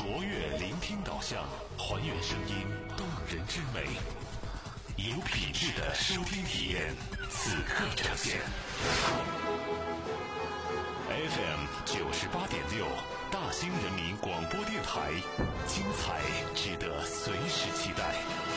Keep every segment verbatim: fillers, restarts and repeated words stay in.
卓越聆听导向，还原声音动人之美，有品质的收听体验，此刻呈现。F M 九十八点六，大兴人民广播电台，精彩值得随时期待。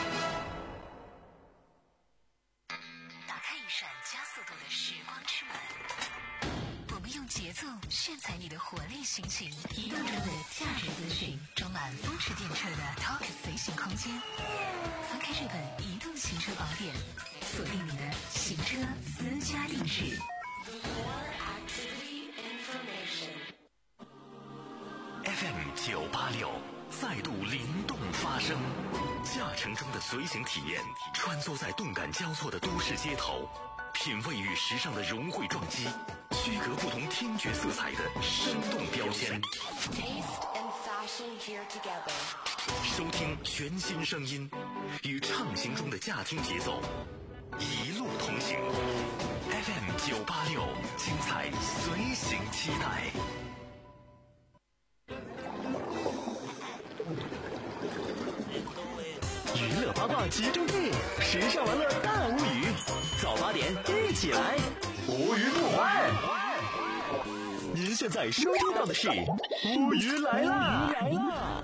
打开一扇加速度的时光之门，我们用节奏炫彩你的活力心情，移动中的价值资讯，装满风驰电掣的 Talk 随行空间。翻开这本移动行车宝典，锁定你的行车私家定制。 F M 九八六再度灵动发声，驾乘中的随行体验，穿梭在动感交错的都市街头，品味与时尚的融汇撞击，区隔不同听觉色彩的生动标签。收听全新声音，与畅行中的驾听节奏一路同行。F M 九八六，精彩随行期待。 娱乐八卦集中地，时尚玩乐大无语，早八点一起来，无语不欢。您现在收听到的是无语来啦！来啦！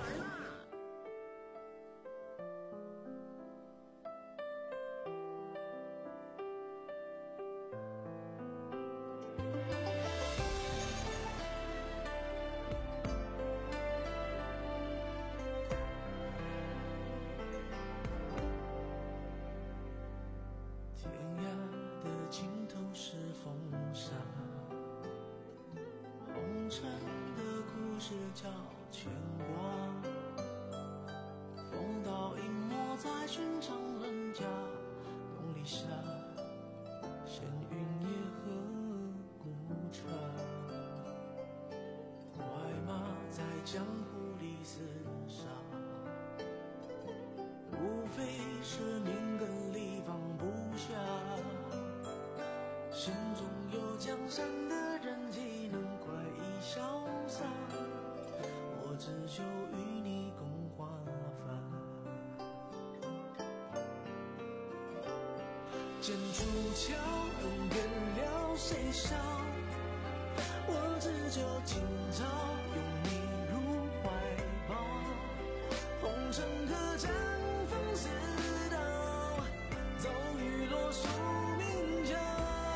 剑出鞘，恩怨了谁笑？我只求今朝拥你入怀抱，红尘客栈风似刀，骤雨落宿命桥。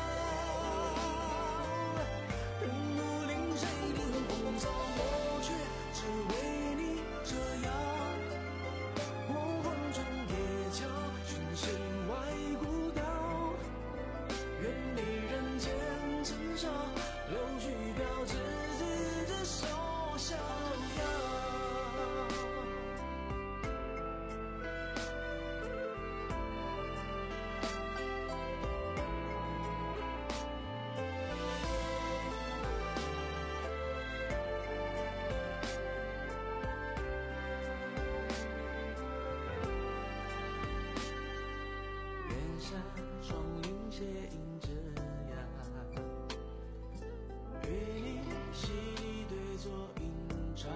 人无令谁定风骚，我却只为你折腰。黄昏转夜桥，寻谁外孤岛？愿你人间尘嚣，柳絮飘至自执手逍遥。远山双云斜映着崖，与你洗礼对坐映照。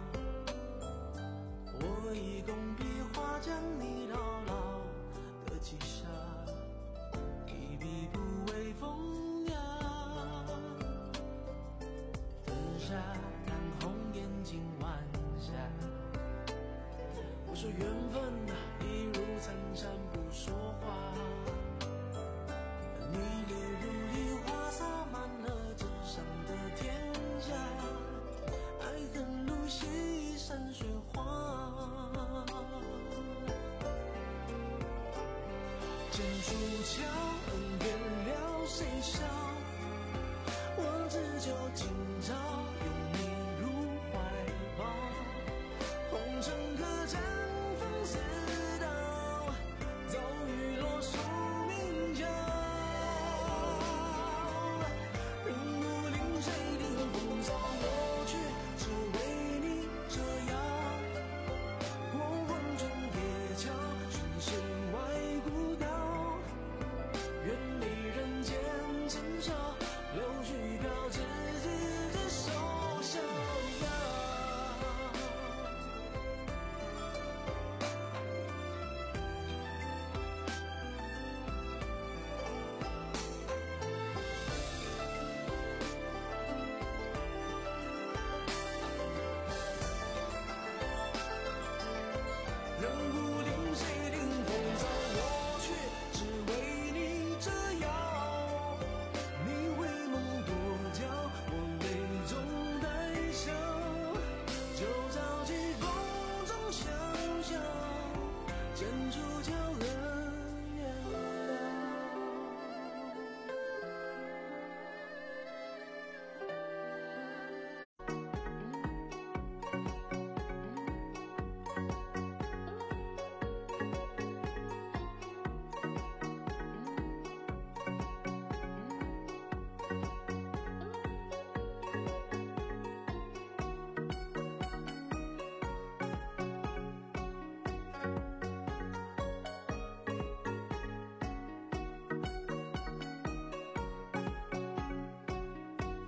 我以工笔画将你牢牢的击杀，一笔不为风雅。灯下谈红颜尽晚霞，我说缘分一如参禅不说话。你泪如梨花洒满了纸上的天下，爱恨如洗山水画。剑出鞘，恩怨了谁笑？我只求今朝拥你入怀抱，红尘客栈风似刀，骤雨落宿命桥。人无令谁定风骚，我却只为你折腰。黄昏转夜桥，寻谁外孤岛？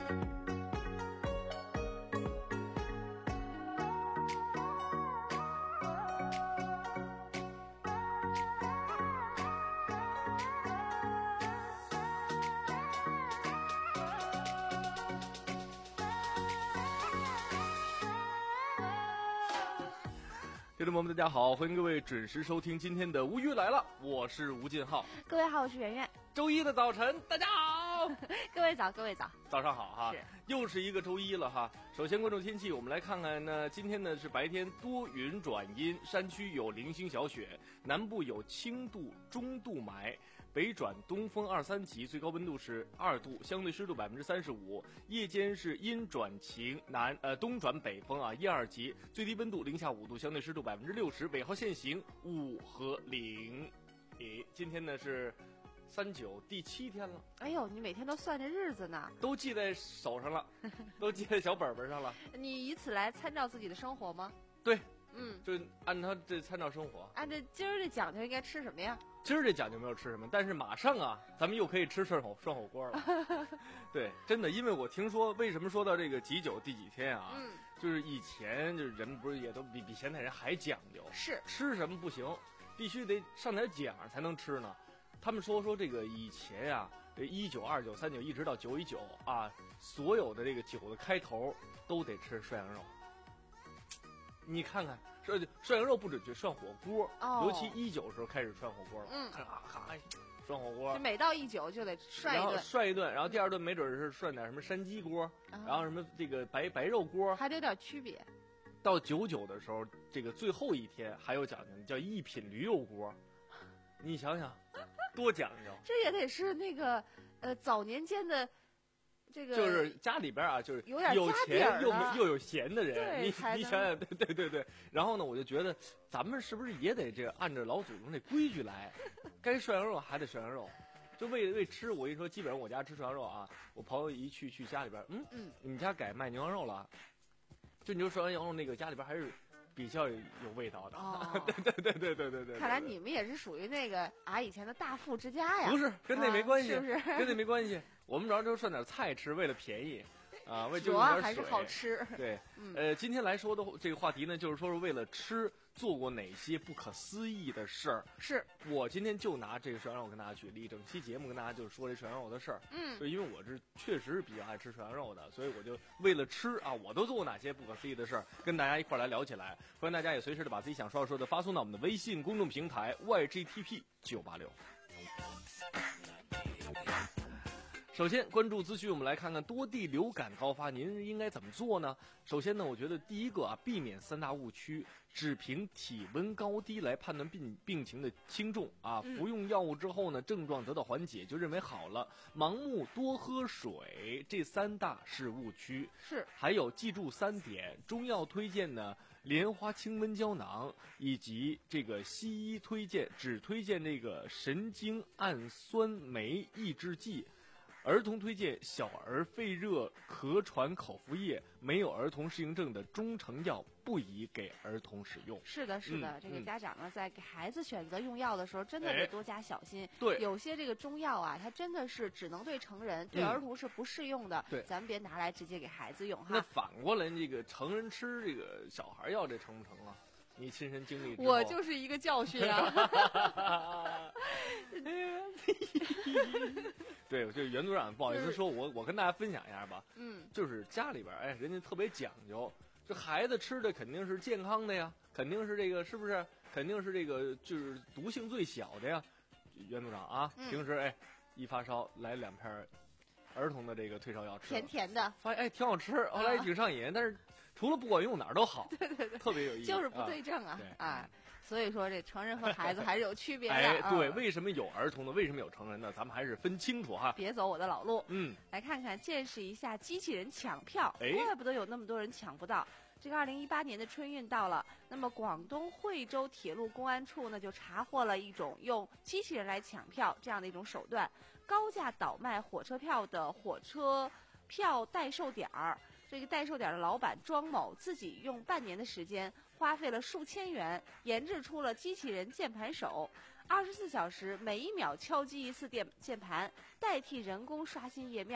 听众朋友们大家好，欢迎各位准时收听今天的无语来了，我是吴进浩。 各位好，我是圆圆。 周一的早晨大家好。 各位早，各位早， 早上好哈。 是， 又是一个周一了哈。首先关注天气，我们来看看呢，今天呢是白天多云转阴，山区有零星小雪，南部有轻度中度霾，北转东风二三级，最高温度是二度，相对湿度百分之三十五。夜间是阴转晴，南呃东转北风啊，一二级，最低温度零下五度，相对湿度百分之六十。尾号限行五和零。诶，今天呢是三九第七天了。 哎呦，你每天都算着日子呢， 都记在手上了，都记在小本本上了。 你以此来参照自己的生活吗？ 对， 嗯， 就按照这参照生活。 按照今儿这讲究应该吃什么呀？ 今儿这讲究没有吃什么，但是马上啊，咱们又可以吃涮火涮火锅了。对，真的，因为我听说，为什么说到这个几九第几天啊？嗯，就是以前就是人不是也都比比现在人还讲究， 是吃什么不行，必须得上点奖才能吃呢。他们说说这个以前呀、啊，这一九、二九、三九一直到九一九啊，所有的这个酒的开头都得吃涮羊肉。你看看，涮涮羊肉不准去涮火锅，哦、尤其一九时候开始涮火锅了，嗯，咔咔涮火锅， 每到一九就得涮一顿， 然后涮一顿，然后第二顿没准是涮点什么山鸡锅，嗯、然后什么这个白白肉锅， 还得有点区别。 到九九的时候，这个最后一天还有讲究，叫一品驴肉锅，你想想，多讲究！ 这也得是那个呃早年间的。这个就是家里边啊，就是有点有钱又又有闲的人，你你想想，对对对对。然后呢，我就觉得咱们是不是也得这按照老祖宗这规矩来？该涮羊肉还得涮羊肉，就为为吃。我一说，基本上我家吃涮羊肉啊，我朋友一去去家里边，嗯嗯，你家改卖牛羊肉了？就你说涮完羊肉那个家里边还是比较有味道的。哦、对对对对对对对。 看来你们也是属于那个啊以前的大富之家呀？ 不是，跟那没关系， 啊、是不是？ 跟那没关系。我们主要就涮点菜吃，为了便宜，啊，为主要还是好吃。 对，嗯、呃，今天来说的这个话题呢，就是说是为了吃做过哪些不可思议的事儿。 是我今天就拿这个涮羊肉跟大家举例，整期节目跟大家就是说这涮羊肉的事儿。嗯，就因为我是确实是比较爱吃涮羊肉的，所以我就为了吃啊，我都做过哪些不可思议的事儿，跟大家一块儿来聊起来。欢迎大家也随时的把自己想说的说的发送到我们的微信公众平台 Y G T P 九八六。首先关注资讯，我们来看看多地流感高发，您应该怎么做呢？首先呢，我觉得第一个啊，避免三大误区，只凭体温高低来判断病病情的轻重啊。服用药物之后呢，症状得到缓解就认为好了，盲目多喝水，这三大是误区。 是， 还有记住三点，中药推荐呢，莲花清瘟胶囊，以及这个西医推荐只推荐这个神经氨酸酶抑制剂。儿童推荐小儿肺热咳喘口服液，没有儿童适应症的中成药不宜给儿童使用。 是的，是的，嗯、这个家长呢、嗯、在给孩子选择用药的时候，真的得多加小心。 对， 有些这个中药啊，它真的是只能对成人，对儿童是不适用的。 对、嗯， 咱们别拿来直接给孩子用哈。 那反过来，这个成人吃这个小孩药，这成不成啊？你亲身经历之后， 我就是一个教训啊。 对，就袁组长不好意思说，我我跟大家分享一下吧。嗯，就是家里边，哎，人家特别讲究，这孩子吃的肯定是健康的呀，肯定是这个是不是？肯定是这个就是毒性最小的呀。袁组长啊，嗯、平时哎一发烧来两片儿童的这个退烧药吃， 甜甜的， 发现哎挺好吃，后来也挺上瘾，啊、但是除了不管用哪儿都好， 对对对， 特别有意思， 就是不对症啊啊。啊所以说，这成人和孩子还是有区别的。 哎，对，为什么有儿童呢？为什么有成人呢？咱们还是分清楚哈。 别走我的老路。 嗯， 来看看，见识一下机器人抢票，怪不得有那么多人抢不到。这个二零一八年的春运到了，那么广东惠州铁路公安处呢就查获了一种用机器人来抢票这样的一种手段，高价倒卖火车票的火车票代售点儿。这个代售点的老板庄某自己用半年的时间，花费了数千元，研制出了机器人键盘手，二十四小时每一秒敲击一次键键盘，代替人工刷新页面。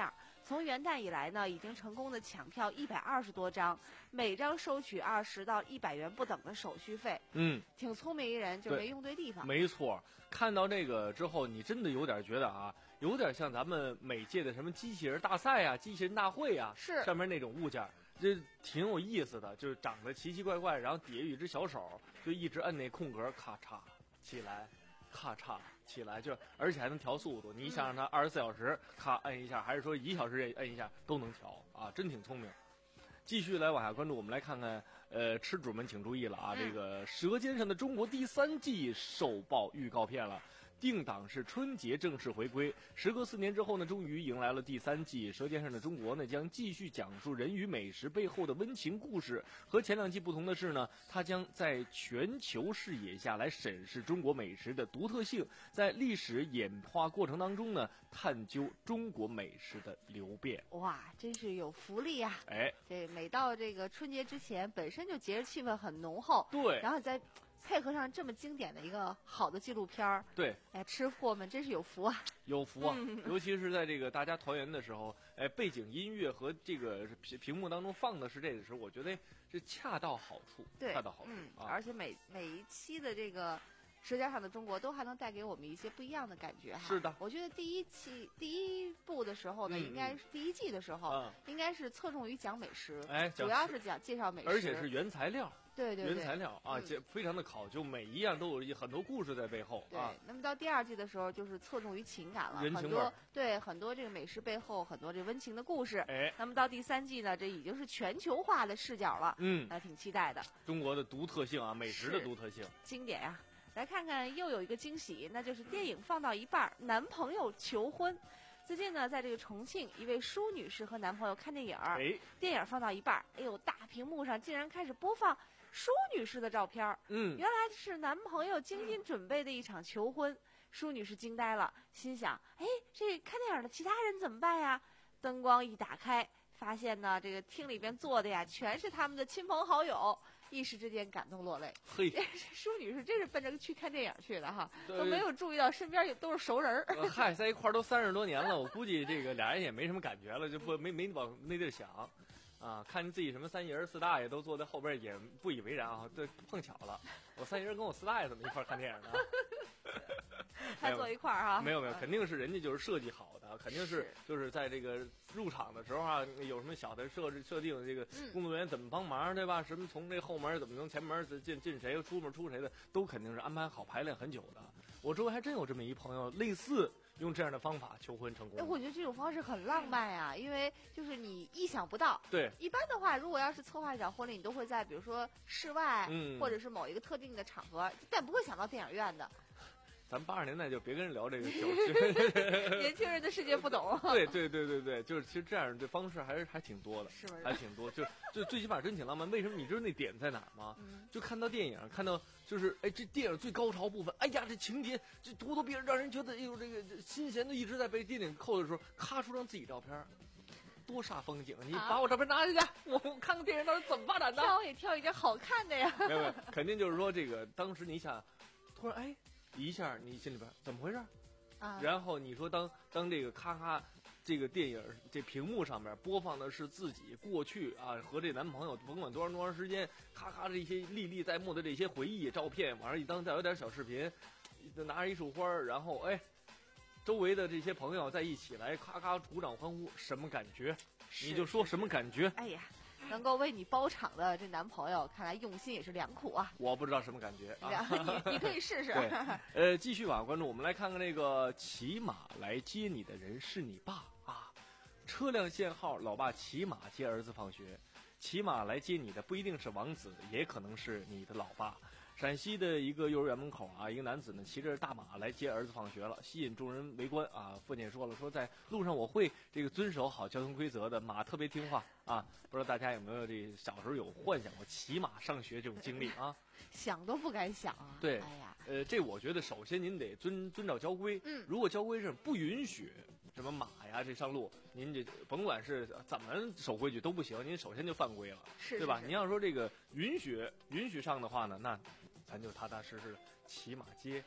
从元旦以来呢，已经成功的抢票一百二十多张，每张收取二十到一百元不等的手续费。 嗯， 挺聪明一人，就没用对地方。 没错，看到这个之后，你真的有点觉得啊，有点像咱们每届的什么机器人大赛啊、机器人大会啊， 是上面那种物件。这挺有意思的，就是长得奇奇怪怪，然后底下有一只小手，就一直摁那空格，咔嚓起来，咔嚓起来，就而且还能调速度。你想让它二十四小时咔摁一下，还是说一小时摁一下都能调啊，真挺聪明。继续来往下关注，我们来看看，呃，吃主们请注意了啊，这个《舌尖上的中国》第三季首曝预告片了。定档是春节正式回归，时隔四年之后呢，终于迎来了第三季。《舌尖上的中国》呢，将继续讲述人与美食背后的温情故事。和前两季不同的是呢，它将在全球视野下来审视中国美食的独特性，在历史演化过程当中呢，探究中国美食的流变。 哇，真是有福利呀！ 哎， 这每到这个春节之前，本身就节日气氛很浓厚， 对， 然后再配合上这么经典的一个好的纪录片儿， 对， 哎，吃货们真是有福啊！ 有福啊！嗯、尤其是在这个大家团圆的时候，哎，背景音乐和这个屏屏幕当中放的是这个时候，我觉得这恰到好处， 对， 恰到好处、 嗯啊！ 而且每每一期的这个《舌尖上的中国》都还能带给我们一些不一样的感觉哈。 是的， 我觉得第一期第一部的时候呢， 嗯、 应该是第一季的时候， 嗯、 应该是侧重于讲美食， 哎， 主要是讲介绍美食， 而且是原材料。 对对对， 原材料啊，这、嗯、非常的考究，每一样都有很多故事在背后。 对， 啊、 那么到第二季的时候，就是侧重于情感了， 人情味很多对很多这个美食背后很多这温情的故事。 哎， 那么到第三季呢，这已经是全球化的视角了， 嗯， 还挺期待的。 中国的独特性啊，美食的独特性， 经典呀、啊！来看看又有一个惊喜，那就是电影放到一半，男朋友求婚。最近呢，在这个重庆，一位舒女士和男朋友看电影， 哎， 电影放到一半，哎呦，大屏幕上竟然开始播放舒女士的照片， 嗯， 原来是男朋友精心准备的一场求婚。舒女士惊呆了，心想：哎，这看电影的其他人怎么办呀？灯光一打开，发现呢，这个厅里边坐的呀，全是他们的亲朋好友，一时之间感动落泪。 嘿， 舒女士真是奔着去看电影去的哈，都没有注意到身边有都是熟人儿。 呃、嗨，在一块儿都三十多年了，我估计这个俩人也没什么感觉了，就不没没往那地儿想。啊，看自己什么三爷四大爷都坐在后边，也不以为然啊。对，碰巧了，我三爷跟我四大爷怎么一块看电影呢？ 还坐一块儿哈？ 没有没有，肯定是人家就是设计好的，肯定是就是在这个入场的时候啊，有什么小的设置设定，这个工作人员怎么帮忙，对吧？什么从这后门怎么从前门进进谁，出门出谁的，都肯定是安排好排练很久的。我周围还真有这么一朋友，类似用这样的方法求婚成功。 哎，我觉得这种方式很浪漫呀、啊，因为就是你意想不到。 对， 一般的话，如果要是策划一场婚礼，你都会在比如说室外， 嗯， 或者是某一个特定的场合，但不会想到电影院的。 咱八十年代就别跟人聊这个酒， 年轻人的世界不懂。 对对对对对，就是其实这样的方式还是还挺多的， 是不是？ 还挺多，就就最起码真挺浪漫。为什么？你知道那点在哪儿吗？ 嗯、 就看到电影，看到就是哎，这电影最高潮部分，哎呀，这情节这咄咄逼人，让人觉得哎呦这个心弦都一直在被电影扣的时候，咔出张自己照片。多煞风景！你把我照片拿下去，啊、我我看看电影到底怎么发展的。 挑也挑一张好看的呀。 没有没有，肯定就是说这个当时你想，突然哎。一下你心里边怎么回事啊？ 然后你说当当这个咔咔，这个电影这屏幕上面播放的是自己过去啊和这男朋友甭管多长多长时间，咔咔这些历历在目的这些回忆照片，往上一当再有点小视频，拿着一束花，然后哎，周围的这些朋友在一起来咔咔鼓掌欢呼，什么感觉？你就说什么感觉？ 哎呀。能够为你包场的这男朋友，看来用心也是良苦啊！ 我不知道什么感觉啊， 你你可以试试。 对，呃，继续往下关注，我们来看看这个骑马来接你的人是你爸啊！车辆限号，老爸骑马接儿子放学，骑马来接你的不一定是王子，也可能是你的老爸。陕西的一个幼儿园门口啊，一个男子呢骑着大马来接儿子放学了，吸引众人围观啊。父亲说了，说在路上我会这个遵守好交通规则的，马特别听话啊。不知道大家有没有这小时候有幻想过骑马上学这种经历啊？ 想都不敢想啊！ 对， 哎呀， 呃，这我觉得首先您得遵遵照交规。 嗯， 如果交规是不允许什么马呀这上路，您这甭管是怎么守规矩都不行，您首先就犯规了， 是， 对吧？ 是您要说这个允许允许上的话呢，那咱就踏踏实实的骑马接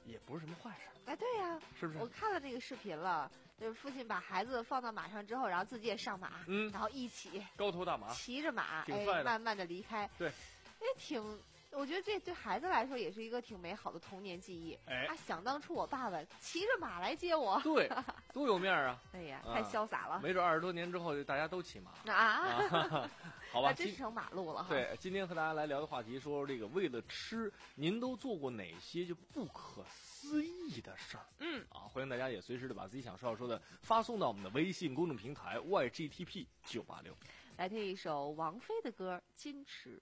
也不是什么坏事。 哎，对呀、啊， 是不是？ 我看了那个视频了，就是父亲把孩子放到马上之后，然后自己也上马， 嗯， 然后一起高头大马， 骑着马， 挺帅的， 哎，慢慢的离开。 对， 也挺。我觉得这对孩子来说也是一个挺美好的童年记忆。 哎， 啊，想当初我爸爸骑着马来接我， 对，多有面啊！ 哎呀，太潇洒了。 啊、没准二十多年之后，大家都骑马啊。 啊好吧， 那真是成马路了哈。 对，今天和大家来聊的话题，说说这个为了吃，您都做过哪些就不可思议的事儿？ 嗯啊，欢迎大家也随时的把自己想说要说的发送到我们的微信公众平台 Y G T P 九八六。 来听一首王菲的歌《矜持》。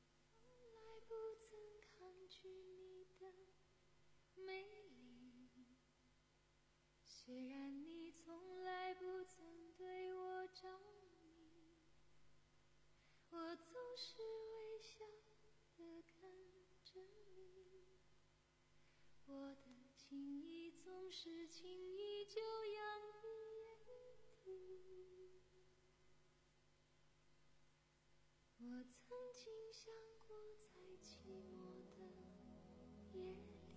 虽然你从来不曾对我着迷，我总是微笑地看着你，我的情意总是轻易就洋溢眼底。我曾经想过，在寂寞的夜里，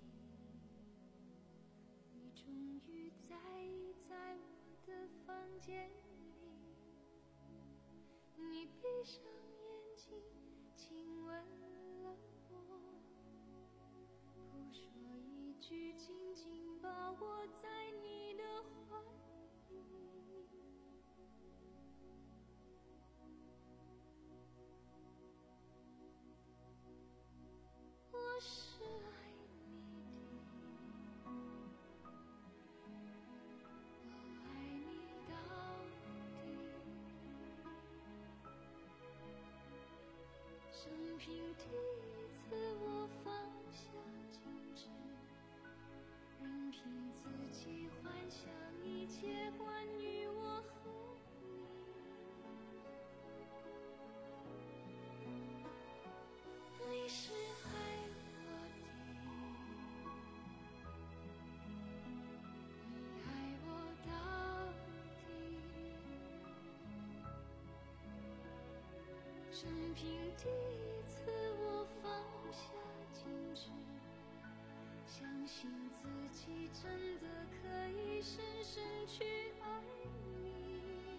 你终于在意在我的房间里，你闭上眼睛亲吻了我，不说一句，紧紧把我在你的怀里。我是爱你的，我爱你到底，生平第一次我放下矜持，任凭自己幻想一切关于我和你，你是爱我的，你爱我到底，生平第一次我放下矜持，相信自己真的可以深深去爱你。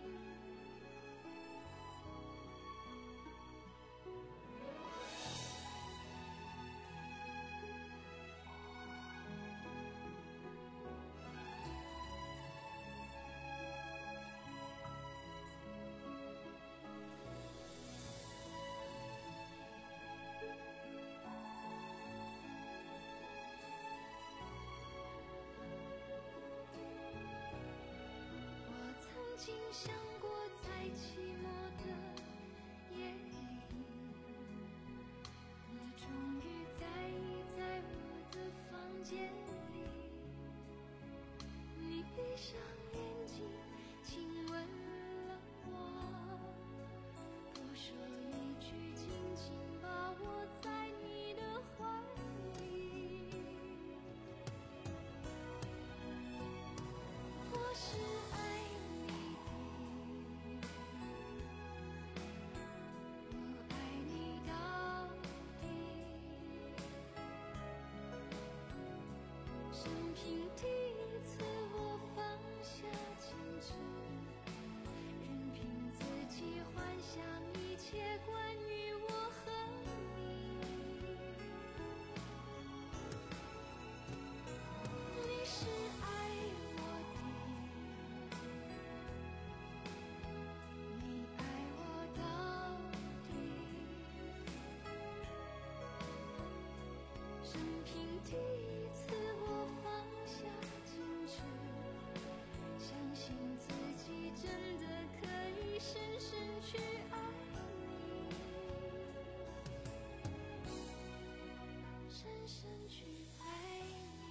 曾经想过，在寂寞的夜里，你终于在意在我的房间里，你闭上眼睛亲吻了我，不说一句，紧紧把我在你的怀里。我是爱生平第一次我放下矜持，任凭自己幻想一切关于我和你，你是爱我的，你爱我到底，生平第一次我放下矜持，相信自己真的可以深深去爱你，深深去爱你。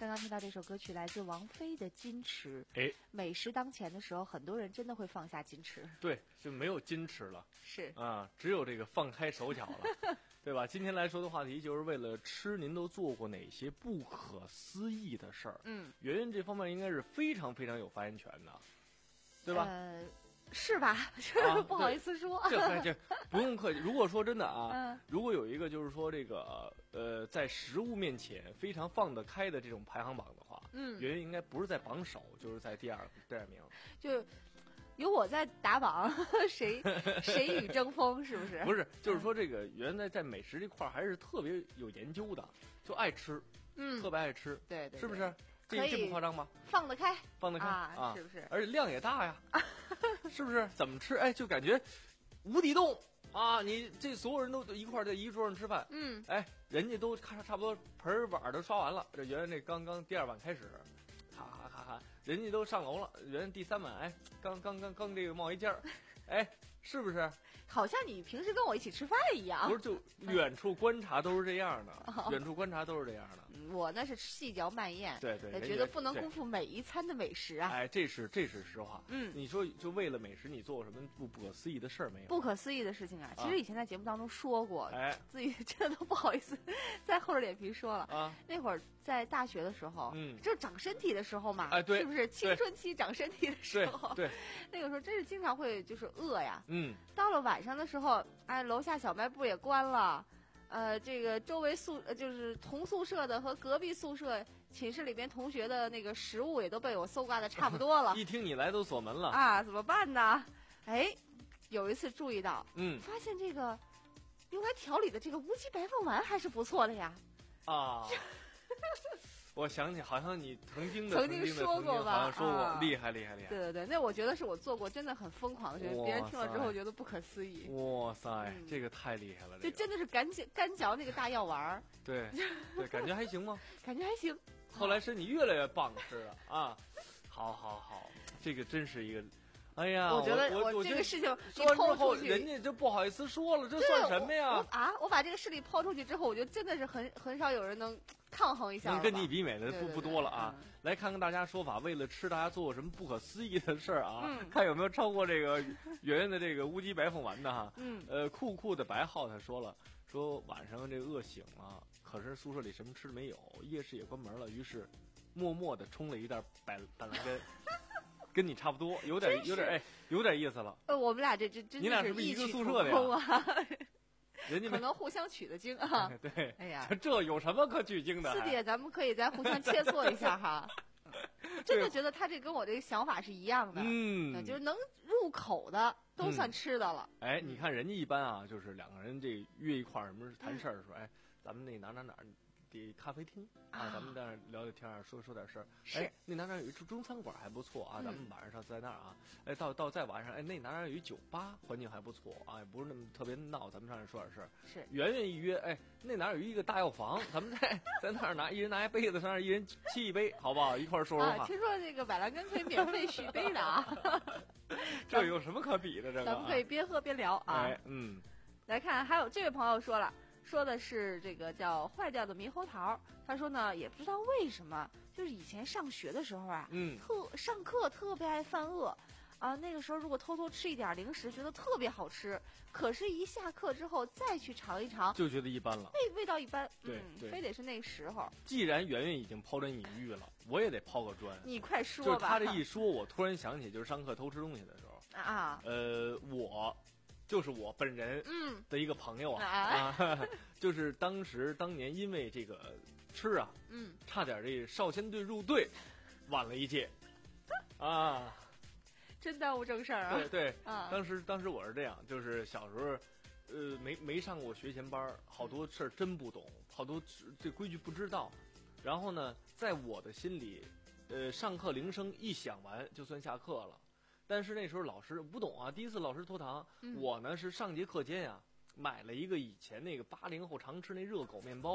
刚刚听到这首歌曲来自王菲的《矜持》。 哎， 美食当前的时候，很多人真的会放下矜持。 对，就没有矜持了。 是啊，只有这个放开手脚了，对吧？今天来说的话题就是为了吃，您都做过哪些不可思议的事儿？ 嗯， 圆圆这方面应该是非常非常有发言权的，对吧？ 呃，是吧？ 啊、 不好意思说。 这这不用客气。如果说真的啊， 嗯、 如果有一个就是说这个呃，在食物面前非常放得开的这种排行榜的话， 嗯， 圆圆应该不是在榜首，就是在第二第二名。 就。有我在打榜，谁谁与争锋，是不是？ 不是，就是说这个原来在美食这块还是特别有研究的，就爱吃， 嗯， 特别爱吃， 对 对, 对， 是不是？这这不夸张吧？ 放得开， 放得开啊， 啊是不是？ 而且量也大呀，是不是？怎么吃？哎，就感觉无底洞啊！你这所有人都一块在一桌上吃饭， 嗯， 哎，人家都差差不多盆碗都刷完了，这原来这刚刚第二碗开始。哈哈哈哈！人家都上楼了，人家第三碗，哎，刚刚刚刚这个冒一件儿，哎，是不是？ 好像你平时跟我一起吃饭一样。 不是，就远处观察都是这样的，远处观察都是这样的。 我那是细嚼慢咽， 对对， 觉得不能辜负每一餐的美食啊。 哎，这是这是实话。 嗯， 你说就为了美食，你做过什么不不可思议的事儿没有？ 不可思议的事情啊，其实以前在节目当中说过， 哎， 自己真的都不好意思再厚着脸皮说了啊。 那会儿在大学的时候， 嗯， 就长身体的时候嘛， 哎，对， 是不是青春期长身体的时候？ 对， 那个时候真是经常会就是饿呀。 嗯， 到了晚上的时候，哎，楼下小卖部也关了。呃，这个周围宿呃就是同宿舍的和隔壁宿舍寝室里边同学的那个食物也都被我搜刮的差不多了。 一听你来都锁门了啊，怎么办呢？哎，有一次注意到， 嗯， 发现这个用来调理的这个无鸡白凤丸还是不错的呀。 啊，我想起好像你曾经的曾经说过吧， 好像说过， 啊、 厉害厉害厉害。 对对对，那我觉得是我做过真的很疯狂的事，别人听了之后觉得不可思议。 哇塞， 嗯、 这个太厉害了！ 就真的是干嚼干嚼那个大药丸儿。 对对，感觉还行吗？ 感觉还行。 后来身体越来越棒似的啊！好好好，这个真是一个。哎呀， 我觉得我我这个事情说完之后，人家就不好意思说了，这算什么呀？ 啊，我把这个事例抛出去之后，我觉得真的是很很少有人能抗衡一下。 能跟你比美的不不多了啊！ 嗯、 来看看大家说法，为了吃，大家做过什么不可思议的事儿啊？ 嗯、 看有没有超过这个圆圆的这个乌鸡白凤丸的哈。 嗯。 呃，酷酷的白浩他说了，说晚上这饿醒了，可是宿舍里什么吃的没有，夜市也关门了，于是默默的冲了一袋板板蓝根。跟你差不多，有点有点哎，有点意思了。 呃，我们俩这这真你俩是不是一个宿舍的呀？人家可能互相取的经啊。 对， 哎呀， 这有什么可取经的？ 四姐，咱们可以再互相切磋一下哈。真的觉得他这跟我这个想法是一样的， 嗯， 就是能入口的都算吃的了。 哎，你看人家一般啊，就是两个人这约一块儿什么谈事儿，说哎，咱们那哪哪哪。的咖啡厅啊，咱们在那儿聊聊天儿，说说点事儿。哎，那哪哪有一中中餐馆还不错啊，咱们晚上在那儿啊。哎，到到再晚上，哎，那哪哪有一酒吧，环境还不错啊，也不是那么特别闹，咱们上那说点事儿。 是， 圆圆一约，哎，那哪有一个大药房，咱们在在那儿拿一人拿一杯子，上那儿一人沏一杯，好不好？一块儿说说话。 啊，听说这个百兰根可以免费续杯的啊。 这有什么可比的？这个咱们可以边喝边聊啊。 哎，嗯。 来看，还有这位朋友说了。说的是这个叫坏掉的猕猴桃，他说呢，也不知道为什么，就是以前上学的时候啊， 嗯， 特上课特别爱犯饿，啊，那个时候如果偷偷吃一点零食，觉得特别好吃，可是，一下课之后再去尝一尝， 就觉得一般了， 味味道一般， 对嗯， 对， 非得是那时候。 既然圆圆已经抛砖引玉了，我也得抛个砖。 你快说吧。 就是他这一说，我突然想起，就是上课偷吃东西的时候啊， 呃，我。就是我本人嗯的一个朋友啊， 啊啊就是当时当年因为这个吃啊， 嗯， 差点这少先队入队，晚了一届，啊， 真耽误正事儿啊。 对对， 啊， 当时当时我是这样，就是小时候，呃，没没上过学前班，好多事儿真不懂，好多这规矩不知道，然后呢，在我的心里，呃，上课铃声一响完就算下课了。但是那时候老师不懂啊，第一次老师拖堂， 嗯、 我呢是上节课间呀、啊，买了一个以前那个八零后常吃那热狗面包，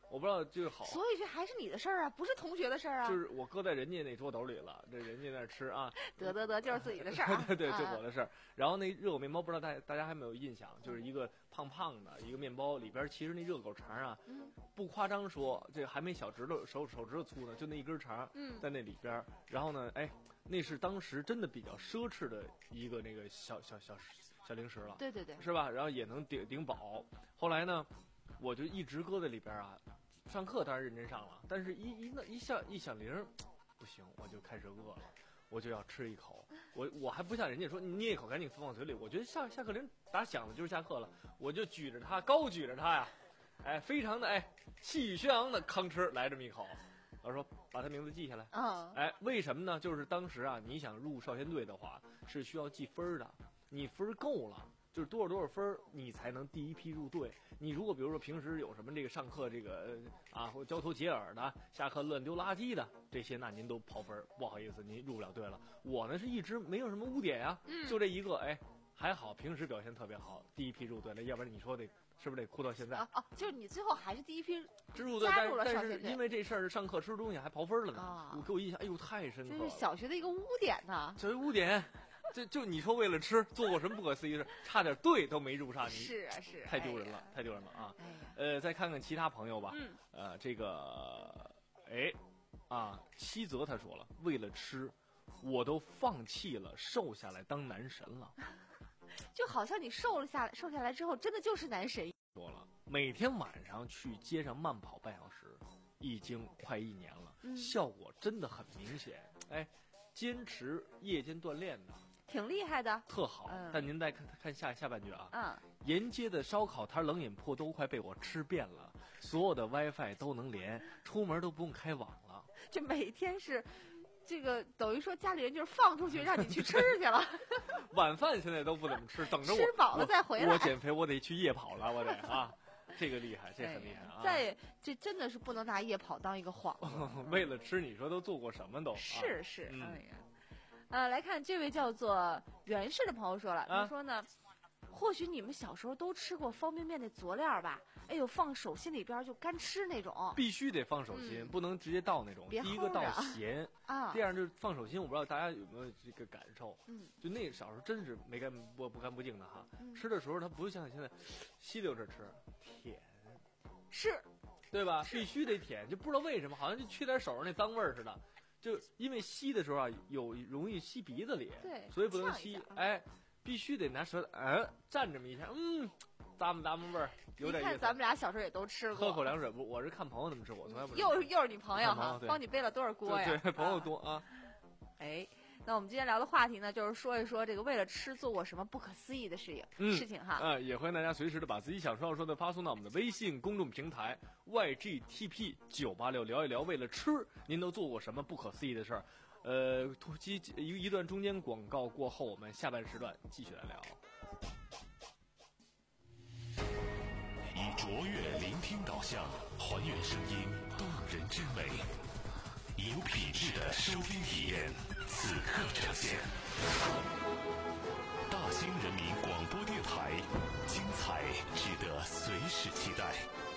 我不知道这个好。 所以这还是你的事儿啊，不是同学的事儿啊。 就是我搁在人家那桌斗里了，这人家那吃啊。 得得得，就是自己的事儿、啊。 对对，就我的事儿。然后那热狗面包不知道大家大家还没有印象，就是一个胖胖的一个面包，里边其实那热狗肠啊， 嗯、 不夸张说，这还没小指头手手指头粗呢，就那一根肠在那里边。嗯、然后呢，哎，那是当时真的比较奢侈的一个那个小小小小零食了。 对对对， 是吧？然后也能顶顶饱。后来呢，我就一直搁在里边啊。上课当然认真上了，但是一一那一响一响铃，不行，我就开始饿了，我就要吃一口。我我还不像人家说你捏一口赶紧放嘴里，我觉得下下课铃打响了就是下课了，我就举着它高举着它呀，哎，非常的哎气宇轩昂的吭哧来这么一口。老师说把他名字记下来。 嗯， 哎，为什么呢？就是当时啊，你想入少先队的话是需要记分的，你分够了。就是多少多少分你才能第一批入队。你如果比如说平时有什么这个上课这个啊或交头接耳的，下课乱丢垃圾的这些，那您都刨分，不好意思，您入不了队了。我呢是一直没有什么污点啊， 嗯、 就这一个，哎，还好平时表现特别好，第一批入队了，要不然你说得是不是得哭到现在？ 哦、啊啊，就是你最后还是第一批入队， 加入了少先队， 但是因为这事儿上课吃东西还刨分了呢， 啊、 我给我印象，哎呦太深刻了， 这是小学的一个污点呢， 小学污点。就就你说为了吃做过什么不可思议的事，差点队都没入上，你是啊是， 太丢人了， 哎、 太丢人了啊！ 哎、 呃，再看看其他朋友吧， 嗯， 呃，这个，哎，啊，七泽他说了，为了吃，我都放弃了瘦下来当男神了， 就好像你瘦了下来，瘦下来之后真的就是男神。 说了，每天晚上去街上慢跑半小时，已经快一年了， 嗯、 效果真的很明显，哎，坚持夜间锻炼的。 挺厉害的， 特好。 嗯、 但您再看看下下半句啊， 嗯， 沿街的烧烤摊、冷饮铺都快被我吃遍了，所有的 WiFi 都能连，出门都不用开网了。 这每天是，这个等于说家里人就是放出去让你去吃去了。 晚饭现在都不怎么吃，等着我吃饱了再回来。 我减肥，我得去夜跑了，我得啊。这个厉害，这很厉害啊！ 再这真的是不能拿夜跑当一个幌子。 为了吃，你说都做过什么都？ 是是， 啊、 哎呀。呃，来看这位叫做袁氏的朋友说了，他说呢，啊、或许你们小时候都吃过方便面的佐料吧？哎呦，放手心里边就干吃那种， 必须得放手心， 嗯、 不能直接倒那种。 别第一个倒咸啊， 第二就是放手心。我不知道大家有没有这个感受？ 嗯， 就那小时候真是没干不不干不净的哈， 嗯、 吃的时候它不像现在吸溜着吃，甜， 是， 对吧？必须得舔，就不知道为什么，好像就去点手上那脏味儿似的。就因为吸的时候啊，有容易吸鼻子里， 对， 所以不能吸。哎，必须得拿舌头，哎，蘸这么一下，嗯，咂摸咂摸味儿，有点意思。 你看咱们俩小时候也都吃过， 喝口凉水不？我是看朋友怎么吃，我从来不吃。 又是又是你朋友哈，帮你背了多少锅呀？ 对，对朋友多啊。 哎，那我们今天聊的话题呢，就是说一说这个为了吃做过什么不可思议的事情、 嗯、 事情哈。 啊、呃，也欢迎大家随时的把自己想说要说的发送到我们的微信公众平台 Y G T P 九八六，聊一聊为了吃您都做过什么不可思议的事儿。呃，突击一一段中间广告过后，我们下半时段继续来聊。 以卓越聆听导向，还原声音动人之美，以有品质的收听体验，此刻呈现。大兴人民广播电台，精彩值得随时期待。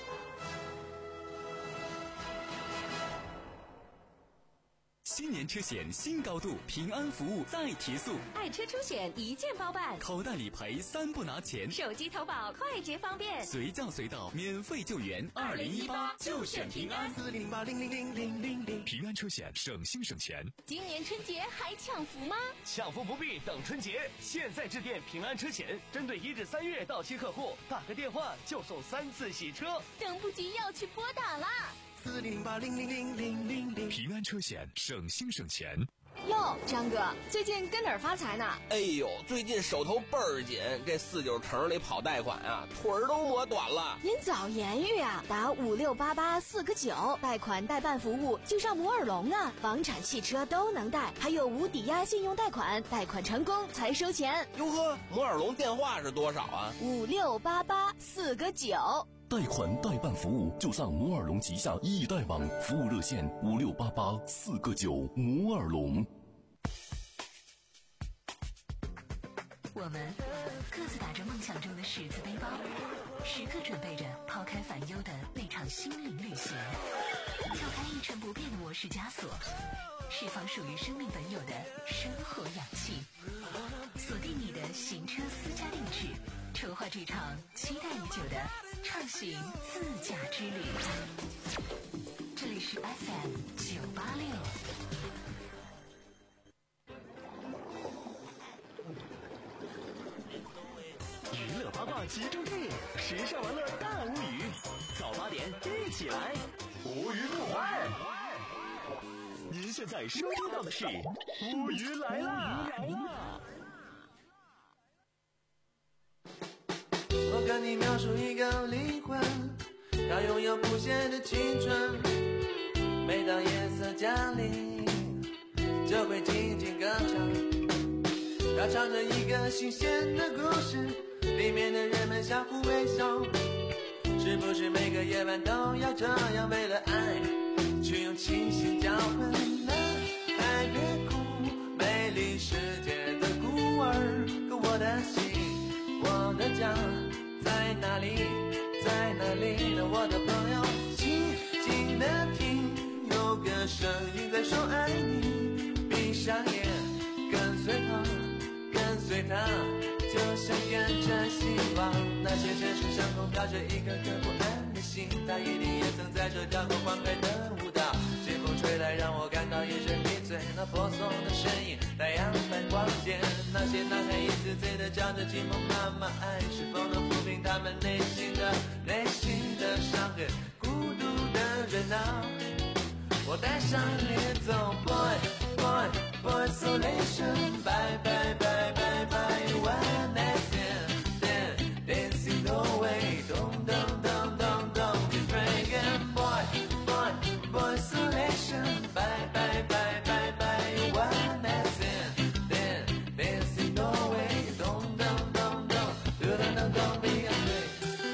新年车险新高度，平安服务再提速， 爱车出险一键包办， 口袋理赔三不拿钱， 手机投保快捷方便， 随叫随到免费救援。二零一八就选平安， 四零八零零零零零零。 平安车险省心省钱。 今年春节还抢福吗？ 抢福不必等春节，现在致电平安车险，针对一至三月到期客户，打个电话就送三次洗车， 等不及要去拨打啦。 四零八零零零零零零。 平安车险省心省钱。 哟，张哥，最近跟哪儿发财呢？ 哎呦，最近手头倍儿紧，这四九城里跑贷款啊，腿儿都磨短了。 您早言语啊，打五六八八四个九，贷款代办服务就上摩尔龙啊，房产、汽车都能贷，还有无抵押信用贷款，贷款成功才收钱。 哟呵，摩尔龙电话是多少啊？ 五六八八四个九。 贷款代办服务就上摩尔龙旗下易贷网，服务热线五六八八四个九。摩尔龙。 我们各自打着梦想中的十字背包，时刻准备着抛开烦忧的那场心灵旅行，跳开一成不变的模式枷锁，释放属于生命本有的生活氧气，锁定你的行车私家定制，筹划这场期待已久的畅行自驾之旅。这里是 F M 九八六。 娱乐八卦集中地，时尚玩乐大无语。早八点一起来，无语不欢。您现在收听到的是无语来啦！ 我跟你描述一个灵魂，它拥有不懈的青春。每当夜色降临，就会静静歌唱。它唱着一个新鲜的故事，里面的人们相互微笑。是不是每个夜晚都要这样，为了爱去用清醒交换呢？爱别哭，美丽世界的孤儿，可我的心，我的家在哪里，在哪里呢？我的朋友，静静的听，有个声音在说爱你，闭上眼，跟随他，跟随他，就像跟着希望。那些城市上空飘着一颗颗不安的心，它一定也曾在这跳过欢快的舞蹈。清风吹来，让我感到一阵迷醉，那婆娑的身影，太阳般光洁。那些男孩一次次的叫着寂寞妈妈，爱是否能抚平他们内心的内心的伤痕？孤独的人啊，我带上你走 ，boy boy boy isolation， bye bye bye bye bye one night stand dancing away， don't don't don't don't don't be afraid， boy boy boy isolation， bye bye bye bye bye one night stand dancing away， don't don't don't don't don't don't don't be afraid。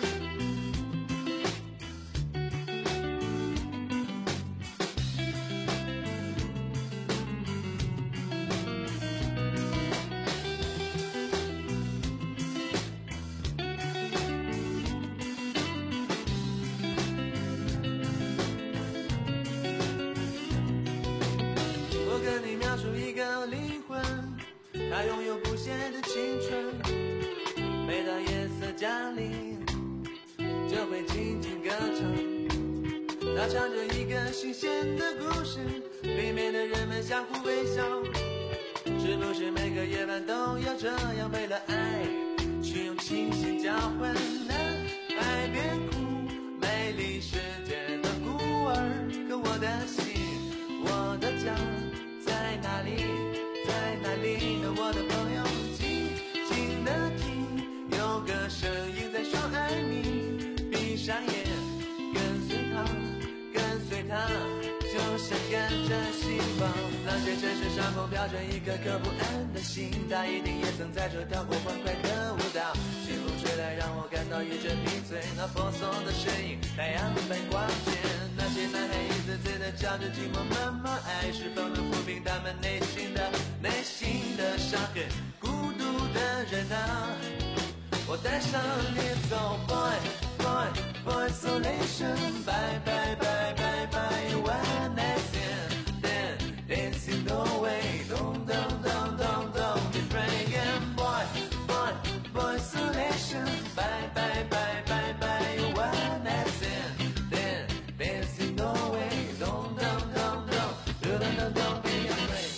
我跟你描述一个灵魂，它拥有不懈的青春。每当夜色降临，就会静静歌唱。它唱着一个新鲜的故事，里面的人们相互微笑。是不是每个夜晚都要这样，为了爱去用清醒交换呢？爱别哭，美丽世界的孤儿，可我的心，我的家在哪里，在哪里呢？我的朋友，静静的听，有个声音在说爱你，闭上眼，跟随他，跟随他，就像跟着希望。那些城市上空飘着一颗颗不安的心，它一定也曾在这跳过欢快的舞蹈。清风吹来，让我感到一阵迷醉，那婆娑的身影，太阳般光洁。那些男孩一次次的叫着寂寞妈妈，爱是否能抚平他们内心的内心的伤痕？孤独的人啊，我带上你走 ，boy boy boy isolation， bye bye bye bye bye one night stand dancing away， don't don't don't don't don't be afraid， boy boy boy isolation， bye bye bye bye bye one night stand dancing away， don't don't don't don't don't don't don't be afraid。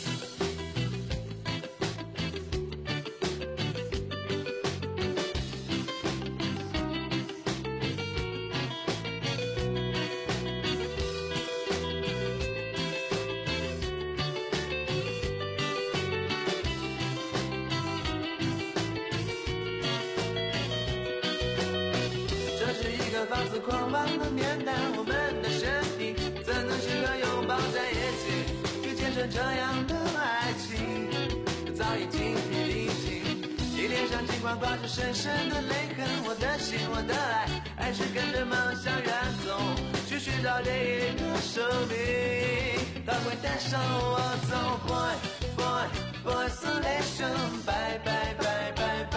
这是一个放肆狂妄的年代，我们的身体怎能时刻拥抱在一起，去见证这样的爱情，早已精疲力尽。你脸上尽管挂着深深的泪痕，我的心，我的爱，还是跟着梦想远走，去寻找这一个生命，它会带上我走。Boy boy boy isolation， bye bye bye bye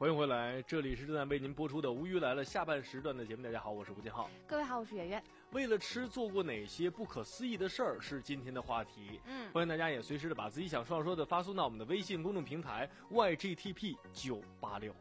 欢迎回来，这里是正在为您播出的《无语来了》下半时段的节目。大家好，我是吴建浩。 各位好，我是圆圆。 为了吃做过哪些不可思议的事儿是今天的话题。 嗯， 欢迎大家也随时的把自己想说说的发送到我们的微信公众平台 Y G T P 九八六。